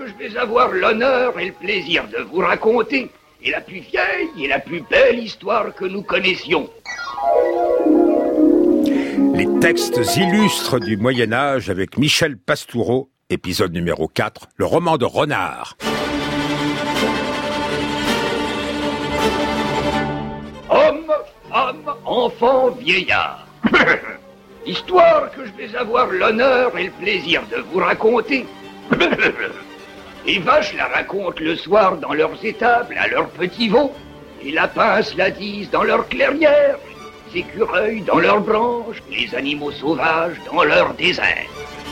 que je vais avoir l'honneur et le plaisir de vous raconter est la plus vieille et la plus belle histoire que nous connaissions. Les textes illustres du Moyen-Âge avec Michel Pastoureau, épisode numéro 4, le roman de Renard. Homme, femme, enfant, vieillard. Histoire que je vais avoir l'honneur et le plaisir de vous raconter. Les vaches la racontent le soir dans leurs étables à leurs petits veaux. Les lapins se la disent dans leurs clairières. Les écureuils dans leurs branches. Les animaux sauvages dans leurs déserts.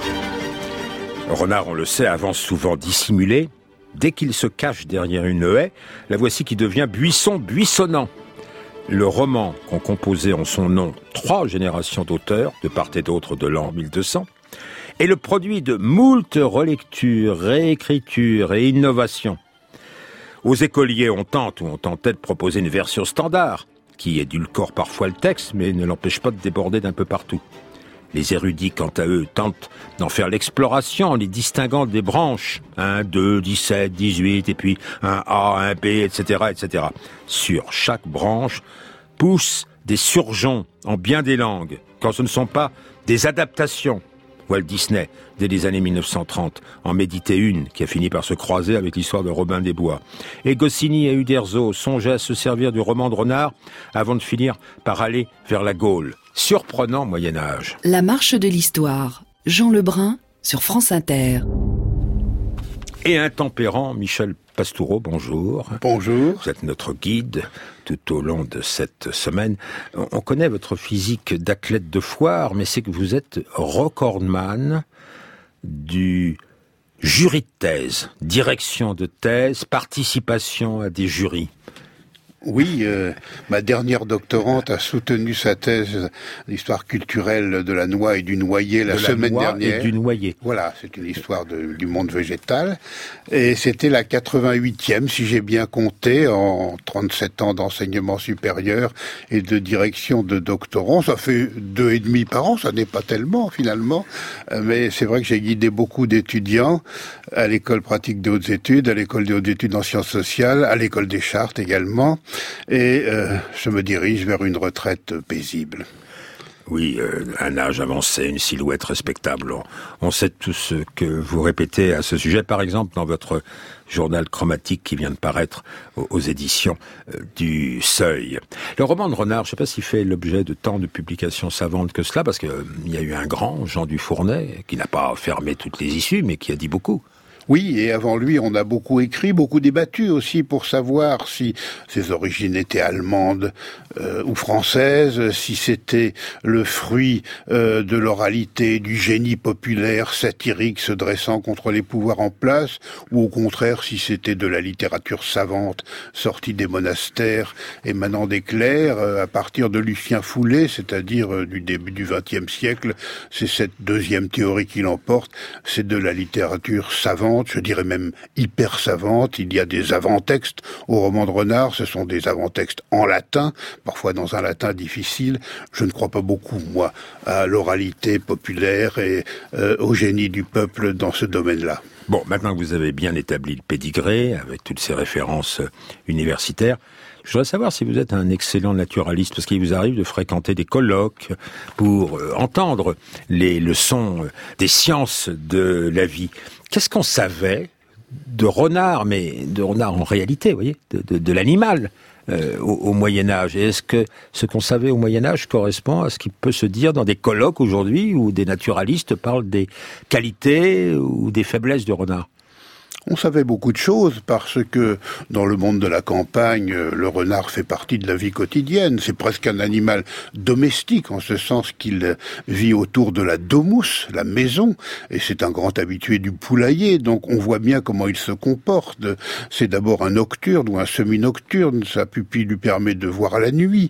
Le renard, on le sait, avance souvent dissimulé. Dès qu'il se cache derrière une haie, la voici qui devient buisson buissonnant. Le roman qu'ont composé en son nom 3 générations d'auteurs, de part et d'autre de l'an 1200, est le produit de moult relectures, réécritures et innovations. Aux écoliers, on tentait de proposer une version standard, qui édulcore parfois le texte, mais ne l'empêche pas de déborder d'un peu partout. Les érudits, quant à eux, tentent d'en faire l'exploration en les distinguant des branches. 1, 2, 17, 18, et puis un A, un B, etc., etc. Sur chaque branche poussent des surgeons en bien des langues, quand ce ne sont pas des adaptations. Walt Disney, dès les années 1930, en méditait une qui a fini par se croiser avec l'histoire de Robin des Bois. Et Goscinny et Uderzo songeaient à se servir du roman de Renard avant de finir par aller vers la Gaule. Surprenant Moyen-Âge. La marche de l'histoire. Jean Lebrun sur France Inter. Et intempérant, Michel Pastoureau, bonjour. Bonjour. Vous êtes notre guide tout au long de cette semaine. On connaît votre physique d'athlète de foire, mais c'est que vous êtes recordman du jury de thèse, direction de thèse, participation à des jurys. Oui, ma dernière doctorante a soutenu sa thèse l'histoire culturelle de la noix et du noyer la semaine dernière. Et du noyer. Voilà, c'est une histoire du monde végétal. Et c'était la 88e, si j'ai bien compté, en 37 ans d'enseignement supérieur et de direction de doctorant. Ça fait 2,5 par an, ça n'est pas tellement finalement. Mais c'est vrai que j'ai guidé beaucoup d'étudiants à l'école pratique des hautes études, à l'école des hautes études en sciences sociales, à l'école des Chartes également. Et je me dirige vers une retraite paisible. Oui, un âge avancé, une silhouette respectable. On sait tout ce que vous répétez à ce sujet, par exemple dans votre journal chromatique qui vient de paraître aux éditions du Seuil. Le roman de Renard, je ne sais pas s'il fait l'objet de tant de publications savantes que cela, parce qu'il y a eu un grand, Jean Dufournay, qui n'a pas fermé toutes les issues, mais qui a dit beaucoup. Oui, et avant lui, on a beaucoup écrit, beaucoup débattu aussi pour savoir si ses origines étaient allemandes ou françaises, si c'était le fruit de l'oralité, du génie populaire satirique se dressant contre les pouvoirs en place, ou au contraire si c'était de la littérature savante sortie des monastères, émanant des clercs, à partir de Lucien Foullé, c'est-à-dire du début du XXe siècle. C'est cette deuxième théorie qui l'emporte, c'est de la littérature savante, je dirais même hyper savante. Il y a des avant-textes au roman de Renard, ce sont des avant-textes en latin, parfois dans un latin difficile. Je ne crois pas beaucoup, moi, à l'oralité populaire et au génie du peuple dans ce domaine-là. Bon, maintenant que vous avez bien établi le pédigré, avec toutes ces références universitaires, je voudrais savoir si vous êtes un excellent naturaliste, parce qu'il vous arrive de fréquenter des colloques pour entendre les leçons des sciences de la vie. Qu'est-ce qu'on savait de renard, mais de renard en réalité, vous voyez, de l'animal au Moyen-Âge? Et est-ce que ce qu'on savait au Moyen-Âge correspond à ce qui peut se dire dans des colloques aujourd'hui où des naturalistes parlent des qualités ou des faiblesses du renard? On savait beaucoup de choses parce que dans le monde de la campagne, le renard fait partie de la vie quotidienne. C'est presque un animal domestique en ce sens qu'il vit autour de la domus, la maison, et c'est un grand habitué du poulailler. Donc on voit bien comment il se comporte. C'est d'abord un nocturne ou un semi-nocturne. Sa pupille lui permet de voir la nuit.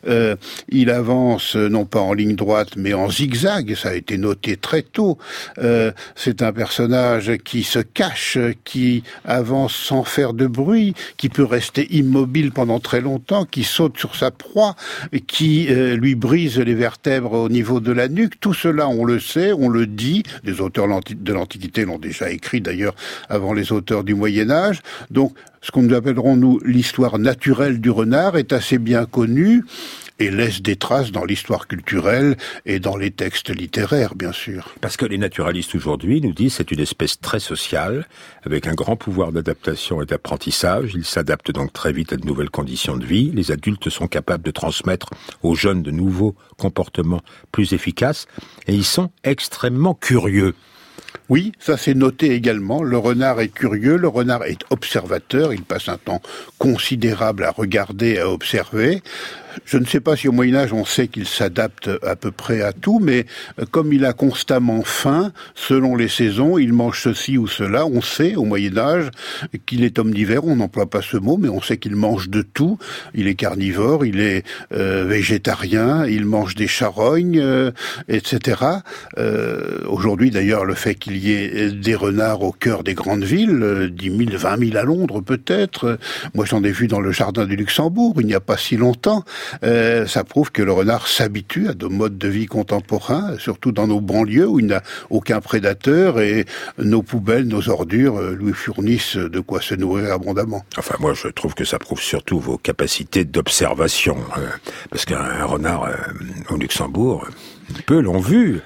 Il avance non pas en ligne droite mais en zigzag. Ça a été noté très tôt. C'est un personnage qui se cache, qui avance sans faire de bruit, qui peut rester immobile pendant très longtemps, qui saute sur sa proie, qui lui brise les vertèbres au niveau de la nuque. Tout cela, on le sait, on le dit. Les auteurs de l'Antiquité l'ont déjà écrit d'ailleurs avant les auteurs du Moyen-Âge. Donc, ce que nous appellerons, nous, l'histoire naturelle du renard est assez bien connue et laisse des traces dans l'histoire culturelle et dans les textes littéraires, bien sûr. Parce que les naturalistes aujourd'hui nous disent que c'est une espèce très sociale, avec un grand pouvoir d'adaptation et d'apprentissage. Il s'adapte donc très vite à de nouvelles conditions de vie. Les adultes sont capables de transmettre aux jeunes de nouveaux comportements plus efficaces, et ils sont extrêmement curieux. Oui, ça c'est noté également. Le renard est curieux, le renard est observateur, il passe un temps considérable à regarder, à observer. Je ne sais pas si au Moyen-Âge on sait qu'il s'adapte à peu près à tout, mais comme il a constamment faim, selon les saisons, il mange ceci ou cela. On sait au Moyen-Âge qu'il est omnivore, on n'emploie pas ce mot, mais on sait qu'il mange de tout. Il est carnivore, il est végétarien, il mange des charognes, etc. Aujourd'hui d'ailleurs, le fait qu'il y ait des renards au cœur des grandes villes, 10 000, 20 000 à Londres peut-être, moi j'en ai vu dans le jardin du Luxembourg il n'y a pas si longtemps, ça prouve que le renard s'habitue à de modes de vie contemporains, surtout dans nos banlieues où il n'a aucun prédateur et nos poubelles, nos ordures lui fournissent de quoi se nourrir abondamment. Enfin, moi, je trouve que ça prouve surtout vos capacités d'observation, parce qu'un renard au Luxembourg, peu l'ont vu.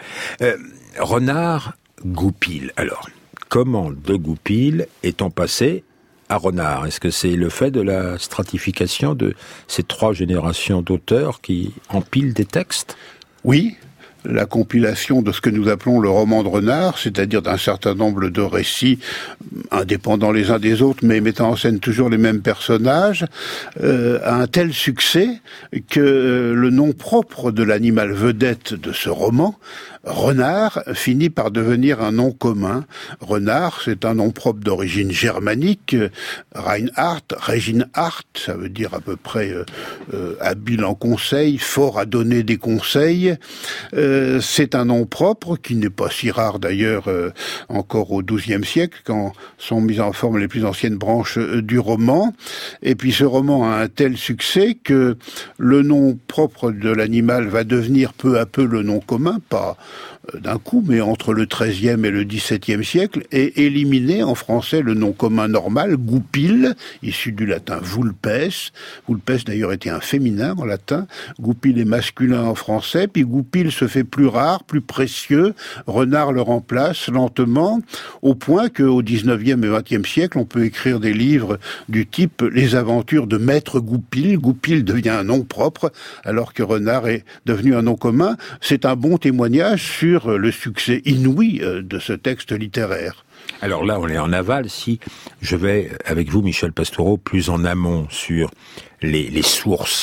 Renard, goupil. Alors, comment de goupil est-on passé à renard? Est-ce que c'est le fait de la stratification de ces 3 générations d'auteurs qui empilent des textes? Oui, la compilation de ce que nous appelons le roman de renard, c'est-à-dire d'un certain nombre de récits indépendants les uns des autres, mais mettant en scène toujours les mêmes personnages, a un tel succès que le nom propre de l'animal vedette de ce roman, renard, finit par devenir un nom commun. Renard, c'est un nom propre d'origine germanique. Reinhardt, Reginhardt, ça veut dire à peu près habile en conseil, fort à donner des conseils. C'est un nom propre qui n'est pas si rare d'ailleurs encore au XIIe siècle, quand sont mises en forme les plus anciennes branches du roman. Et puis ce roman a un tel succès que le nom propre de l'animal va devenir peu à peu le nom commun, pas d'un coup, mais entre le XIIIe et le XVIIe siècle, et éliminer en français le nom commun normal, goupil, issu du latin vulpes. Vulpes d'ailleurs était un féminin en latin. Goupil est masculin en français, puis goupil se fait plus rare, plus précieux. Renard le remplace lentement, au point qu'au XIXe et XXe siècle, on peut écrire des livres du type Les aventures de Maître Goupil. Goupil devient un nom propre, alors que renard est devenu un nom commun. C'est un bon témoignage sur le succès inouï de ce texte littéraire. Alors là, on est en aval. Si je vais, avec vous, Michel Pastoureau, plus en amont sur les sources,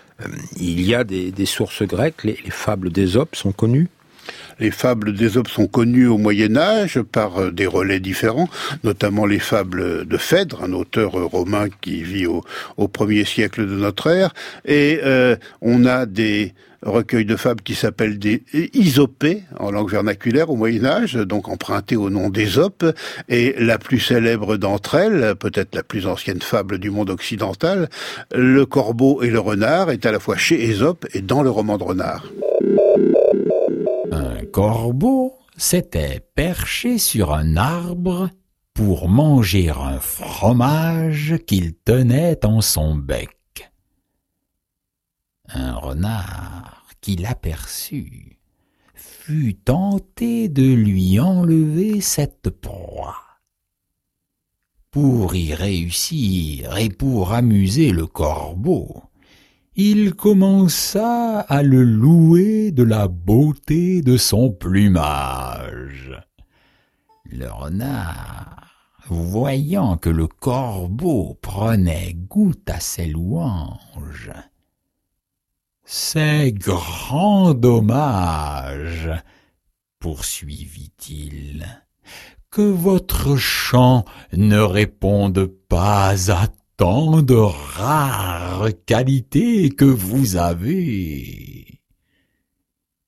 il y a des sources grecques, les fables d'Ésope sont connues? Les fables d'Ésope sont connues au Moyen-Âge par des relais différents, notamment les fables de Phèdre, un auteur romain qui vit au 1er siècle de notre ère, et on a des recueil de fables qui s'appellent des Isopées en langue vernaculaire au Moyen-Âge, donc emprunté au nom d'Ésope, et la plus célèbre d'entre elles, peut-être la plus ancienne fable du monde occidental, le corbeau et le renard, est à la fois chez Ésope et dans le roman de renard. Un corbeau s'était perché sur un arbre pour manger un fromage qu'il tenait en son bec. Un renard qui l'aperçut fut tenté de lui enlever cette proie. Pour y réussir et pour amuser le corbeau, il commença à le louer de la beauté de son plumage. Le renard, voyant que le corbeau prenait goût à ses louanges, « C'est grand dommage, poursuivit-il, que votre chant ne réponde pas à tant de rares qualités que vous avez. »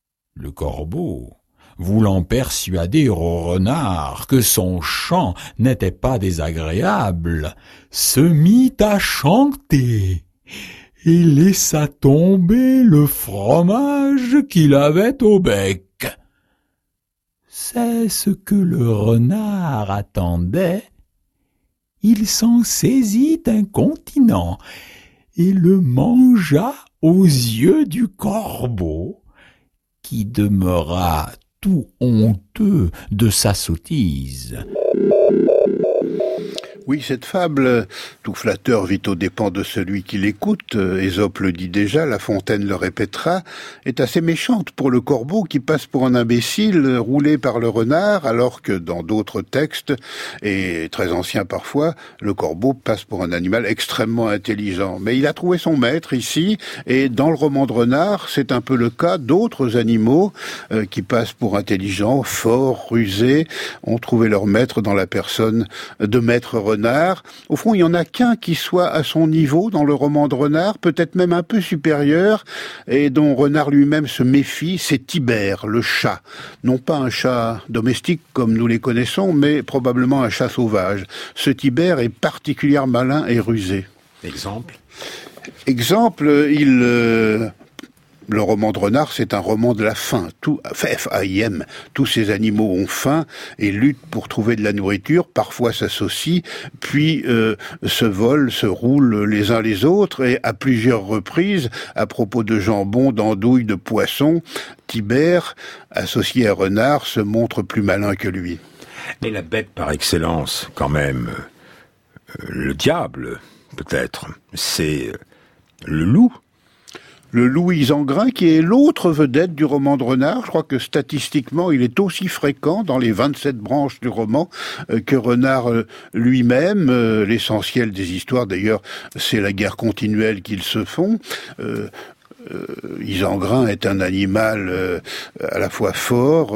Le corbeau, voulant persuader au renard que son chant n'était pas désagréable, se mit à chanter et laissa tomber le fromage qu'il avait au bec. C'est ce que le renard attendait. Il s'en saisit incontinent et le mangea aux yeux du corbeau, qui demeura tout honteux de sa sottise. Oui, cette fable, tout flatteur vit aux dépens de celui qui l'écoute, Ésope le dit déjà, La Fontaine le répétera, est assez méchante pour le corbeau qui passe pour un imbécile roulé par le renard, alors que dans d'autres textes, et très anciens parfois, le corbeau passe pour un animal extrêmement intelligent. Mais il a trouvé son maître ici, et dans le roman de Renard, c'est un peu le cas d'autres animaux qui passent pour intelligents, forts, rusés, ont trouvé leur maître dans la personne de Maître Renard. Au fond, il n'y en a qu'un qui soit à son niveau dans le roman de Renard, peut-être même un peu supérieur, et dont Renard lui-même se méfie, c'est Tibère, le chat. Non pas un chat domestique comme nous les connaissons, mais probablement un chat sauvage. Ce Tibère est particulièrement malin et rusé. Exemple, le roman de Renard, c'est un roman de la faim. F-A-I-M. Tous ces animaux ont faim et luttent pour trouver de la nourriture, parfois s'associent, puis se volent, se roulent les uns les autres, et à plusieurs reprises, à propos de jambon, d'andouilles, de poissons, Tibère, associé à Renard, se montre plus malin que lui. Et la bête par excellence, quand même, le diable, peut-être, c'est le loup. Le loup Isengrin, qui est l'autre vedette du roman de Renard. Je crois que statistiquement, il est aussi fréquent dans les 27 branches du roman que Renard lui-même. L'essentiel des histoires, d'ailleurs, c'est la guerre continuelle qu'ils se font. Isengrin est un animal à la fois fort,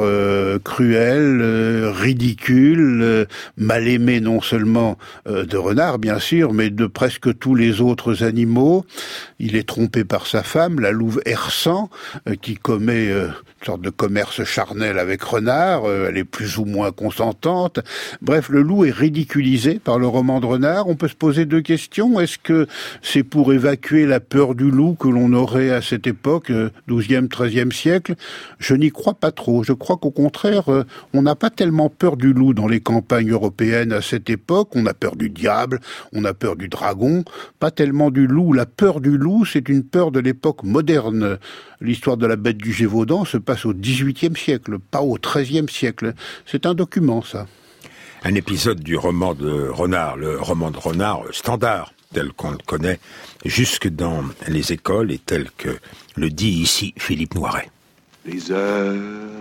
cruel, ridicule, mal aimé non seulement de Renard bien sûr, mais de presque tous les autres animaux. Il est trompé par sa femme, la louve Hersan, qui commet une sorte de commerce charnel avec Renard. Elle est plus ou moins consentante. Bref, le loup est ridiculisé par le roman de Renard. On peut se poser deux questions. Est-ce que c'est pour évacuer la peur du loup que l'on aurait à cette époque, 12e, 13e siècle? Je n'y crois pas trop. Je crois qu'au contraire, on n'a pas tellement peur du loup dans les campagnes européennes à cette époque. On a peur du diable, on a peur du dragon, pas tellement du loup. La peur du loup, c'est une peur de l'époque moderne. L'histoire de la bête du Gévaudan se passe au XVIIIe siècle, pas au XIIIe siècle. C'est un document, ça. Un épisode du roman de Renard, le roman de Renard standard, tel qu'on le connaît jusque dans les écoles et tel que le dit ici Philippe Noiret. Les heures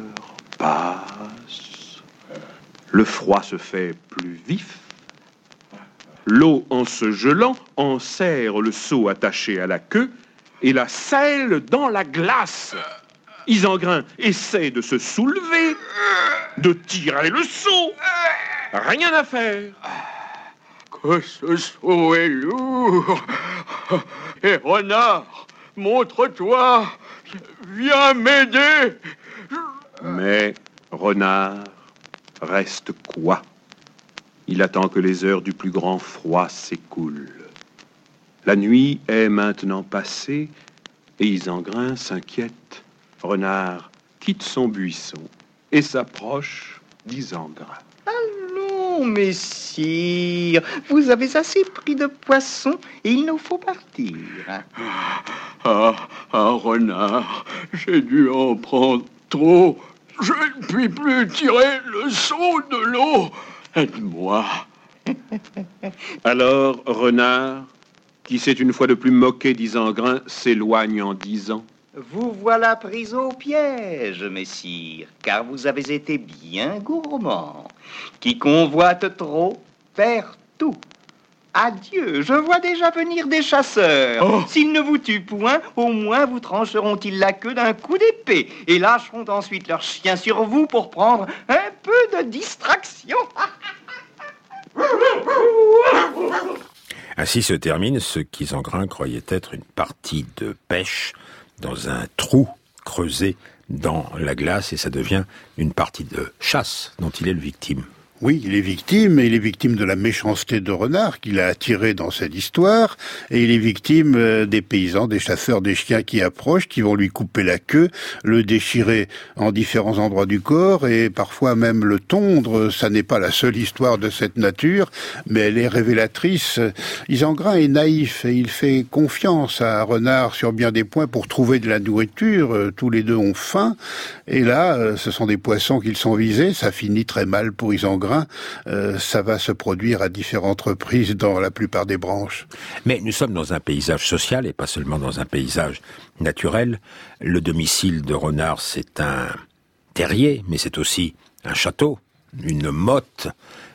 passent, le froid se fait plus vif, l'eau en se gelant enserre le seau attaché à la queue et la scelle dans la glace. Isengrin essaie de se soulever, de tirer le seau. Rien à faire. Que ce seau est lourd. Et Renard, montre-toi. Viens m'aider. Mais Renard reste quoi? Il attend que les heures du plus grand froid s'écoulent. La nuit est maintenant passée et Isengrin s'inquiète. Renard quitte son buisson et s'approche d'Isengrin. Allons, messire, vous avez assez pris de poissons et il nous faut partir. Renard, j'ai dû en prendre trop. Je ne puis plus tirer le seau de l'eau. Aide-moi. Alors Renard, qui s'est une fois de plus moqué d'Isengrin, s'éloigne en disant: Vous voilà pris au piège, messire, car vous avez été bien gourmand. Qui convoite trop perd tout. Adieu, je vois déjà venir des chasseurs. Oh. S'ils ne vous tuent point, au moins vous trancheront-ils la queue d'un coup d'épée et lâcheront ensuite leurs chiens sur vous pour prendre un peu de distraction. Ainsi se termine ce qu'Isengrin croyait être une partie de pêche dans un trou creusé dans la glace et ça devient une partie de chasse dont il est le victime. Oui, il est victime, et il est victime de la méchanceté de Renard qu'il a attiré dans cette histoire, et il est victime des paysans, des chasseurs, des chiens qui approchent, qui vont lui couper la queue, le déchirer en différents endroits du corps, et parfois même le tondre. Ça n'est pas la seule histoire de cette nature, mais elle est révélatrice. Isengrin est naïf, et il fait confiance à Renard sur bien des points pour trouver de la nourriture. Tous les deux ont faim, et là, ce sont des poissons qu'ils sont visés. Ça finit très mal pour Isengrin. Ça va se produire à différentes reprises dans la plupart des branches. Mais nous sommes dans un paysage social et pas seulement dans un paysage naturel. Le domicile de Renard, c'est un terrier, mais c'est aussi un château, une motte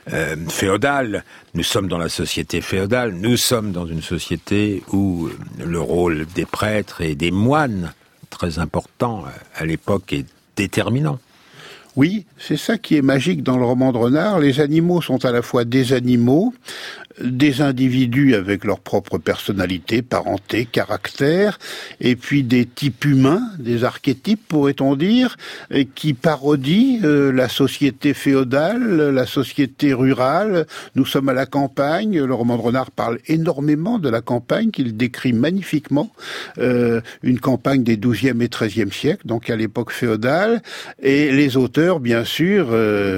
féodale. Nous sommes dans la société féodale, nous sommes dans une société où le rôle des prêtres et des moines, très important à l'époque, est déterminant. Oui, c'est ça qui est magique dans le roman de Renard. Les animaux sont à la fois des animaux, des individus avec leur propre personnalité, parenté, caractère, et puis des types humains, des archétypes, pourrait-on dire, qui parodient la société féodale, la société rurale. Nous sommes à la campagne. Le roman de Renard parle énormément de la campagne, qu'il décrit magnifiquement. Une campagne des XIIe et XIIIe siècles, donc à l'époque féodale. Et les auteurs, bien sûr,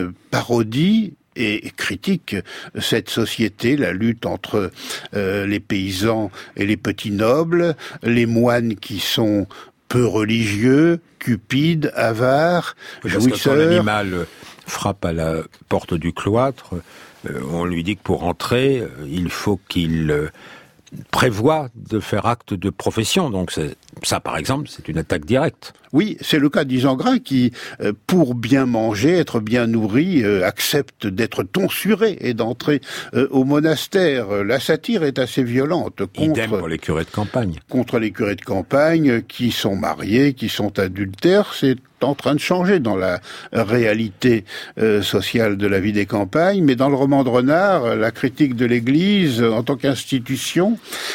parodient et critique cette société, la lutte entre les paysans et les petits nobles, les moines qui sont peu religieux, cupides, avares, jouisseurs. Parce que quand l'animal frappe à la porte du cloître, on lui dit que pour entrer, il faut qu'il prévoit de faire acte de profession. Donc ça, par exemple, c'est une attaque directe. Oui, c'est le cas d'Isengrin qui, pour bien manger, être bien nourri, accepte d'être tonsuré et d'entrer au monastère. La satire est assez violente. Idem pour les curés de campagne. Contre les curés de campagne qui sont mariés, qui sont adultères. C'est en train de changer dans la réalité sociale de la vie des campagnes, mais dans le roman de Renard, la critique de l'Église en tant qu'institution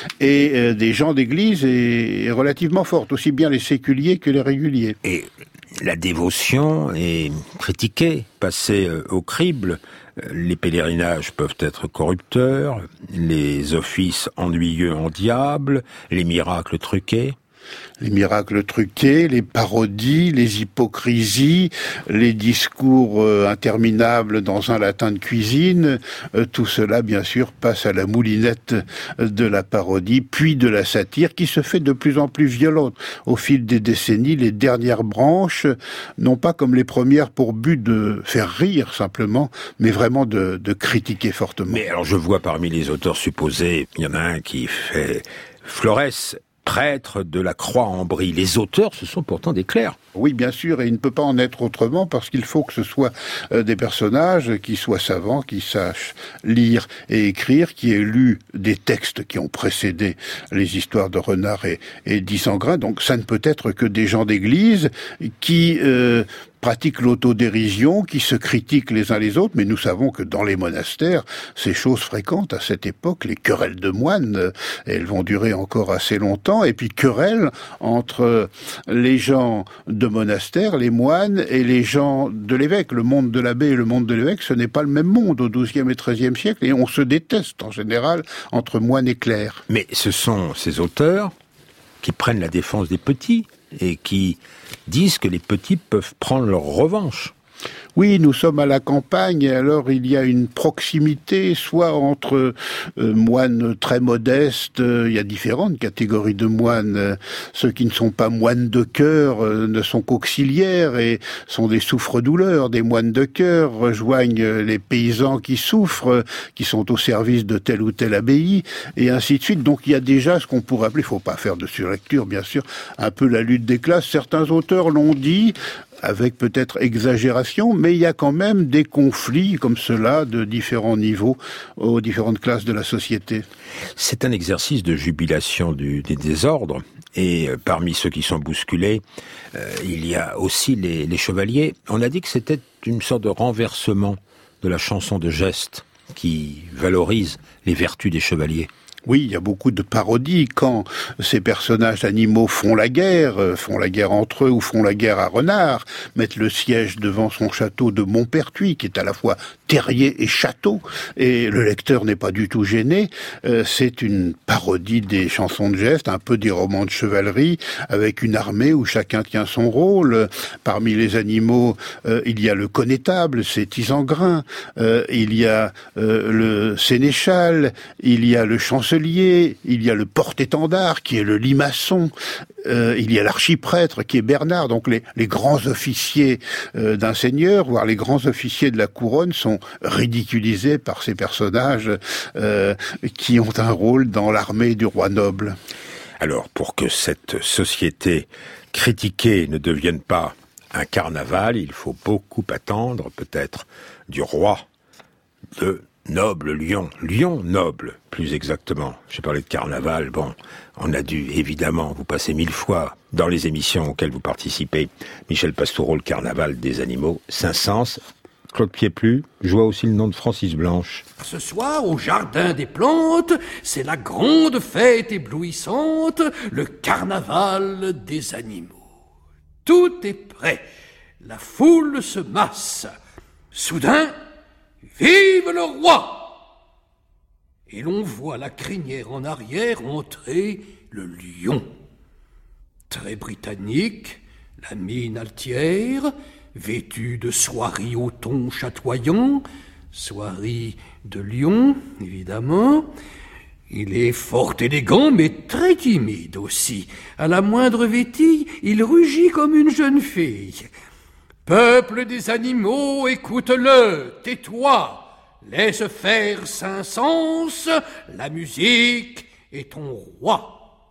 et des gens d'Église est relativement forte, aussi bien les séculiers que les réguliers. Et la dévotion est critiquée, passée au crible. Les pèlerinages peuvent être corrupteurs, les offices ennuyeux en diable, les miracles truqués. Les miracles truqués, les parodies, les hypocrisies, les discours interminables dans un latin de cuisine, tout cela, bien sûr, passe à la moulinette de la parodie, puis de la satire, qui se fait de plus en plus violente. Au fil des décennies, les dernières branches n'ont pas comme les premières pour but de faire rire, simplement, mais vraiment de critiquer fortement. Mais alors, je vois parmi les auteurs supposés, il y en a un qui fait Florès, prêtre de la Croix-en-Brie. Les auteurs, ce sont pourtant des clercs. Oui, bien sûr, et il ne peut pas en être autrement parce qu'il faut que ce soit des personnages qui soient savants, qui sachent lire et écrire, qui aient lu des textes qui ont précédé les histoires de Renard et d'Isengrin. Donc ça ne peut être que des gens d'église qui pratiquent l'autodérision, qui se critiquent les uns les autres, mais nous savons que dans les monastères, ces choses fréquentes à cette époque, les querelles de moines, elles vont durer encore assez longtemps, et puis querelles entre les gens de monastère, les moines et les gens de l'évêque. Le monde de l'abbé et le monde de l'évêque, ce n'est pas le même monde au XIIe et XIIIe siècle, et on se déteste en général entre moines et clercs. Mais ce sont ces auteurs qui prennent la défense des petits et qui disent que les petits peuvent prendre leur revanche. Oui, nous sommes à la campagne, et alors il y a une proximité, soit entre moines très modestes, il y a différentes catégories de moines, ceux qui ne sont pas moines de cœur ne sont qu'auxiliaires et sont des souffres-douleurs, des moines de cœur rejoignent les paysans qui souffrent, qui sont au service de telle ou telle abbaye, et ainsi de suite. Donc il y a déjà ce qu'on pourrait appeler, il ne faut pas faire de surlecture bien sûr, un peu la lutte des classes. Certains auteurs l'ont dit, avec peut-être exagération, mais il y a quand même des conflits comme cela de différents niveaux aux différentes classes de la société. C'est un exercice de jubilation des désordres, et parmi ceux qui sont bousculés, il y a aussi les chevaliers. On a dit que c'était une sorte de renversement de la chanson de geste qui valorise les vertus des chevaliers. Oui, il y a beaucoup de parodies quand ces personnages animaux font la guerre entre eux ou font la guerre à Renard, mettent le siège devant son château de Montpertuis, qui est à la fois terrier et château, et le lecteur n'est pas du tout gêné. C'est une parodie des chansons de geste, un peu des romans de chevalerie, avec une armée où chacun tient son rôle. Parmi les animaux, il y a le connétable, c'est Tisengrin, il y a le sénéchal, il y a le chancelier, il y a le porte-étendard qui est le limaçon, il y a l'archiprêtre qui est Bernard. Donc les grands officiers d'un seigneur, voire les grands officiers de la couronne, sont ridiculisés par ces personnages qui ont un rôle dans l'armée du roi noble. Alors, pour que cette société critiquée ne devienne pas un carnaval, il faut beaucoup attendre, peut-être, du roi de noble Lyon. Lyon noble, plus exactement. J'ai parlé de carnaval, bon, on a dû, évidemment, vous passer 1000 fois dans les émissions auxquelles vous participez. Michel Pastoureau, le carnaval des animaux, Saint-Saëns. Claude Pieplu, je vois aussi le nom de Francis Blanche. Ce soir, au Jardin des Plantes, c'est la grande fête éblouissante, le carnaval des animaux. Tout est prêt, la foule se masse. Soudain, vive le roi! Et l'on voit la crinière en arrière entrer le lion. Très britannique, la mine altière, vêtu de soieries au ton chatoyant, soieries de lion, évidemment. Il est fort élégant, mais très timide aussi. À la moindre vétille, il rugit comme une jeune fille. Peuple des animaux, écoute-le, tais-toi. Laisse faire Saint-Saëns, la musique est ton roi.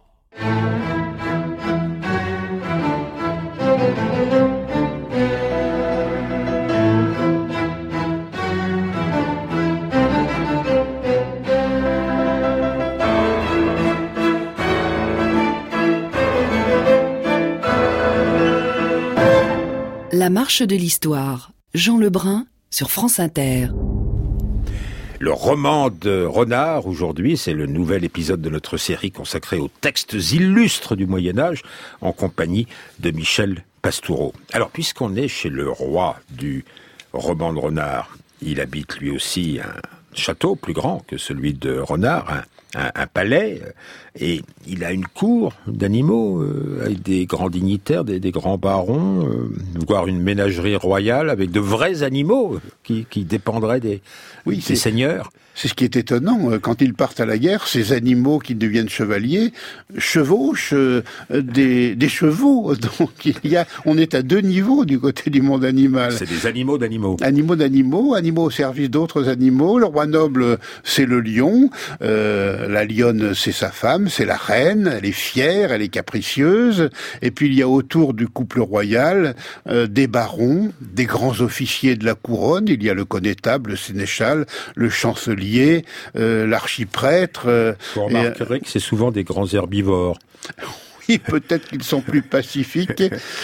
La marche de l'histoire, Jean Lebrun sur France Inter. Le roman de Renard, aujourd'hui, c'est le nouvel épisode de notre série consacrée aux textes illustres du Moyen-Âge, en compagnie de Michel Pastoureau. Alors, puisqu'on est chez le roi du roman de Renard, il habite lui aussi un château plus grand que celui de Renard, un palais, et il a une cour d'animaux avec des grands dignitaires, des grands barons, voire une ménagerie royale avec de vrais animaux qui dépendraient des seigneurs. C'est ce qui est étonnant. Quand ils partent à la guerre, ces animaux qui deviennent chevaliers chevauchent des chevaux. Donc on est à deux niveaux du côté du monde animal. C'est des animaux d'animaux. Animaux au service d'autres animaux. Le roi noble, c'est le lion. La lionne, c'est sa femme, c'est la reine. Elle est fière, elle est capricieuse. Et puis il y a autour du couple royal des barons, des grands officiers de la couronne. Il y a le connétable, le sénéchal, le chancelier, l'archiprêtre. Vous remarquerez que c'est souvent des grands herbivores. Oui, peut-être qu'ils sont plus pacifiques.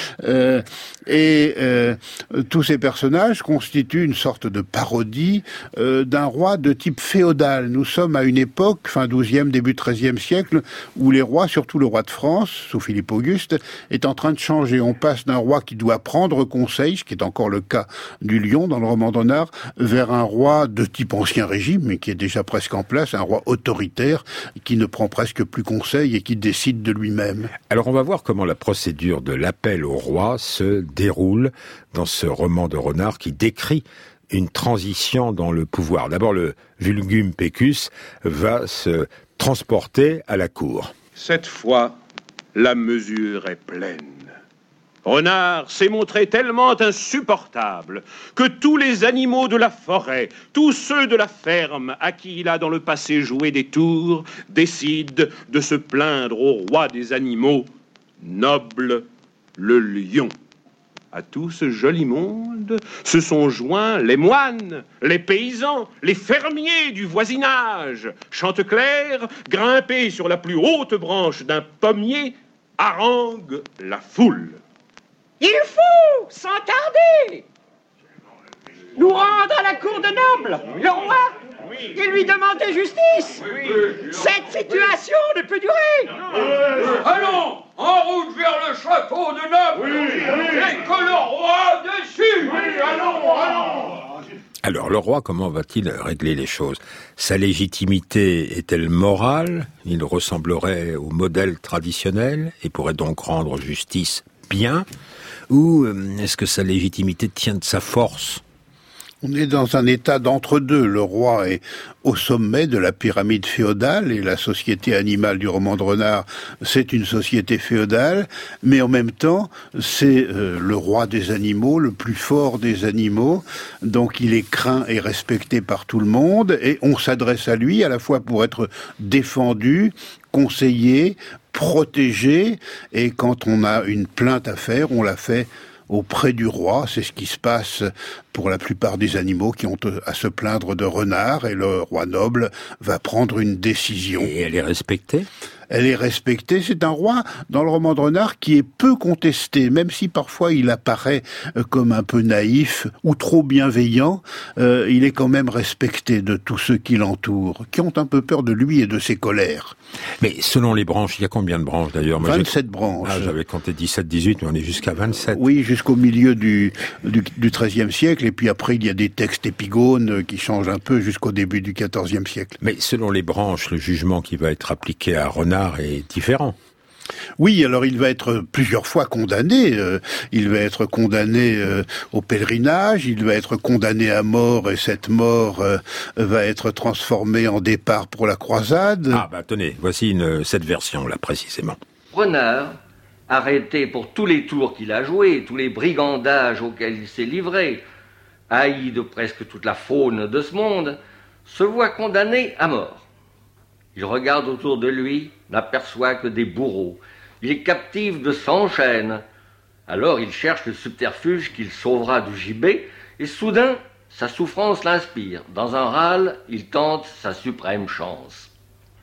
Tous ces personnages constituent une sorte de parodie d'un roi de type féodal. Nous sommes à une époque, fin XIIe, début XIIIe siècle, où les rois, surtout le roi de France, sous Philippe Auguste, est en train de changer. On passe d'un roi qui doit prendre conseil, ce qui est encore le cas du lion dans le roman de Renard, vers un roi de type ancien régime, mais qui est déjà presque en place, un roi autoritaire, qui ne prend presque plus conseil et qui décide de lui-même. Alors on va voir comment la procédure de l'appel au roi se déroule dans ce roman de Renard qui décrit une transition dans le pouvoir. D'abord, le vulgum pecus va se transporter à la cour. Cette fois, la mesure est pleine. Renard s'est montré tellement insupportable que tous les animaux de la forêt, tous ceux de la ferme à qui il a dans le passé joué des tours, décident de se plaindre au roi des animaux, noble le lion. À tout ce joli monde se sont joints les moines, les paysans, les fermiers du voisinage. Chanteclair, grimpé sur la plus haute branche d'un pommier, harangue la foule. Il faut, sans tarder, nous rendre à la cour de nobles. Le roi Il lui demandait justice. Cette situation ne peut durer. Allons, en route vers le château de Naples. Et que le roi dessus. Allons. Alors, le roi, comment va-t-il régler les choses? Sa légitimité est-elle morale? Il ressemblerait au modèle traditionnel et pourrait donc rendre justice bien? Ou est-ce que sa légitimité tient de sa force? On est dans un état d'entre-deux. Le roi est au sommet de la pyramide féodale et la société animale du roman de Renard, c'est une société féodale, mais en même temps, c'est le roi des animaux, le plus fort des animaux, donc il est craint et respecté par tout le monde, et on s'adresse à lui à la fois pour être défendu, conseillé, protégé, et quand on a une plainte à faire, on la fait auprès du roi. C'est ce qui se passe pour la plupart des animaux qui ont à se plaindre de Renard, et le roi noble va prendre une décision. Et elle est respectée? Elle est respectée. C'est un roi, dans le roman de Renard, qui est peu contesté, même si parfois il apparaît comme un peu naïf ou trop bienveillant, il est quand même respecté de tous ceux qui l'entourent, qui ont un peu peur de lui et de ses colères. Mais selon les branches, il y a combien de branches d'ailleurs? 27 branches. Ah, j'avais compté 17, 18, mais on est jusqu'à 27. Oui, jusqu'au milieu du XIIIe siècle, et puis après il y a des textes épigones qui changent un peu jusqu'au début du XIVe siècle. Mais selon les branches, le jugement qui va être appliqué à Renard est différent. Oui, alors il va être plusieurs fois condamné. Il va être condamné au pèlerinage, il va être condamné à mort, et cette mort va être transformée en départ pour la croisade. Ah bah tenez, voici cette version-là précisément. Renard, arrêté pour tous les tours qu'il a joués, tous les brigandages auxquels il s'est livré, haï de presque toute la faune de ce monde, se voit condamné à mort. Il regarde autour de lui, n'aperçoit que des bourreaux. Il est captif de 100 chaînes. Alors il cherche le subterfuge qu'il sauvera du gibet, et soudain, sa souffrance l'inspire. Dans un râle, il tente sa suprême chance.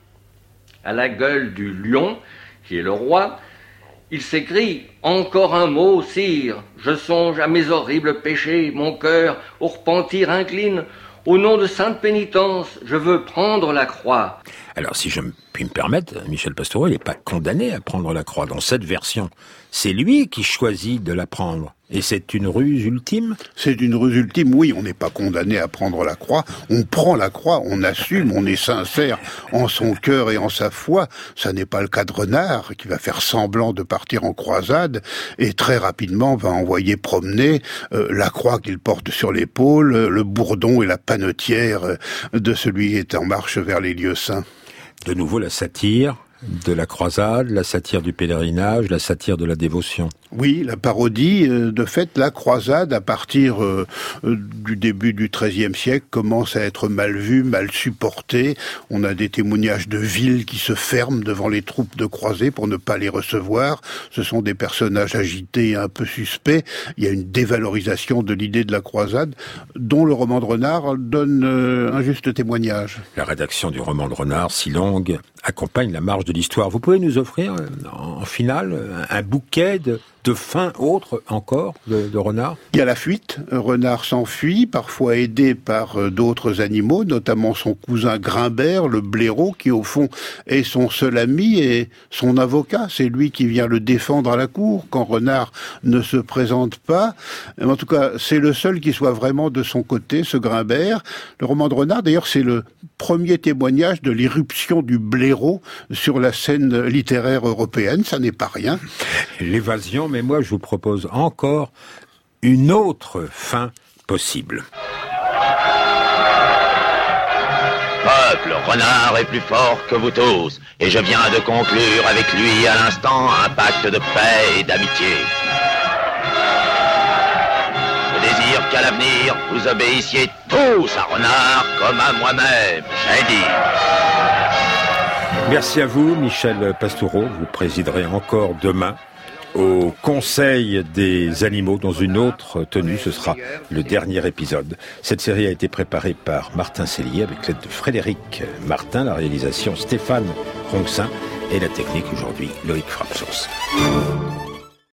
À la gueule du lion, qui est le roi, il s'écrie « Encore un mot, sire, je songe à mes horribles péchés, mon cœur au repentir incline. Au nom de sainte pénitence, je veux prendre la croix. » Alors, si je puis me permettre, Michel Pastoureau, il n'est pas condamné à prendre la croix dans cette version. C'est lui qui choisit de la prendre. Et c'est une ruse ultime? C'est une ruse ultime, oui. On n'est pas condamné à prendre la croix. On prend la croix, on assume, on est sincère en son cœur et en sa foi. Ça n'est pas le cas de Renard, qui va faire semblant de partir en croisade et très rapidement va envoyer promener la croix qu'il porte sur l'épaule, le bourdon et la panetière de celui qui est en marche vers les lieux saints. De nouveau la satire de la croisade, la satire du pèlerinage, la satire de la dévotion. Oui, la parodie, de fait, la croisade, à partir du début du XIIIe siècle, commence à être mal vue, mal supportée. On a des témoignages de villes qui se ferment devant les troupes de croisés pour ne pas les recevoir. Ce sont des personnages agités et un peu suspects. Il y a une dévalorisation de l'idée de la croisade, dont le roman de Renard donne un juste témoignage. La rédaction du roman de Renard, si longue, accompagne la marche de l'histoire. Vous pouvez nous offrir, en finale, un bouquet de fins autres encore de Renard? Il y a la fuite. Renard s'enfuit, parfois aidé par d'autres animaux, notamment son cousin Grimbert, le blaireau, qui au fond est son seul ami et son avocat. C'est lui qui vient le défendre à la cour quand Renard ne se présente pas. En tout cas, c'est le seul qui soit vraiment de son côté, ce Grimbert. Le roman de Renard, d'ailleurs, c'est le premier témoignage de l'irruption du blaireau sur la scène littéraire européenne. Ça n'est pas rien. L'évasion, mais moi je vous propose encore une autre fin possible. Peuple, Renard est plus fort que vous tous, et je viens de conclure avec lui à l'instant un pacte de paix et d'amitié. Je désire qu'à l'avenir, vous obéissiez tous à Renard comme à moi-même, j'ai dit. Merci à vous, Michel Pastoureau. Vous présiderez encore demain au Conseil des animaux dans une autre tenue. Ce sera le dernier épisode. Cette série a été préparée par Martin Sellier avec l'aide de Frédéric Martin, la réalisation Stéphane Ronxin et la technique aujourd'hui Loïc Frapsos.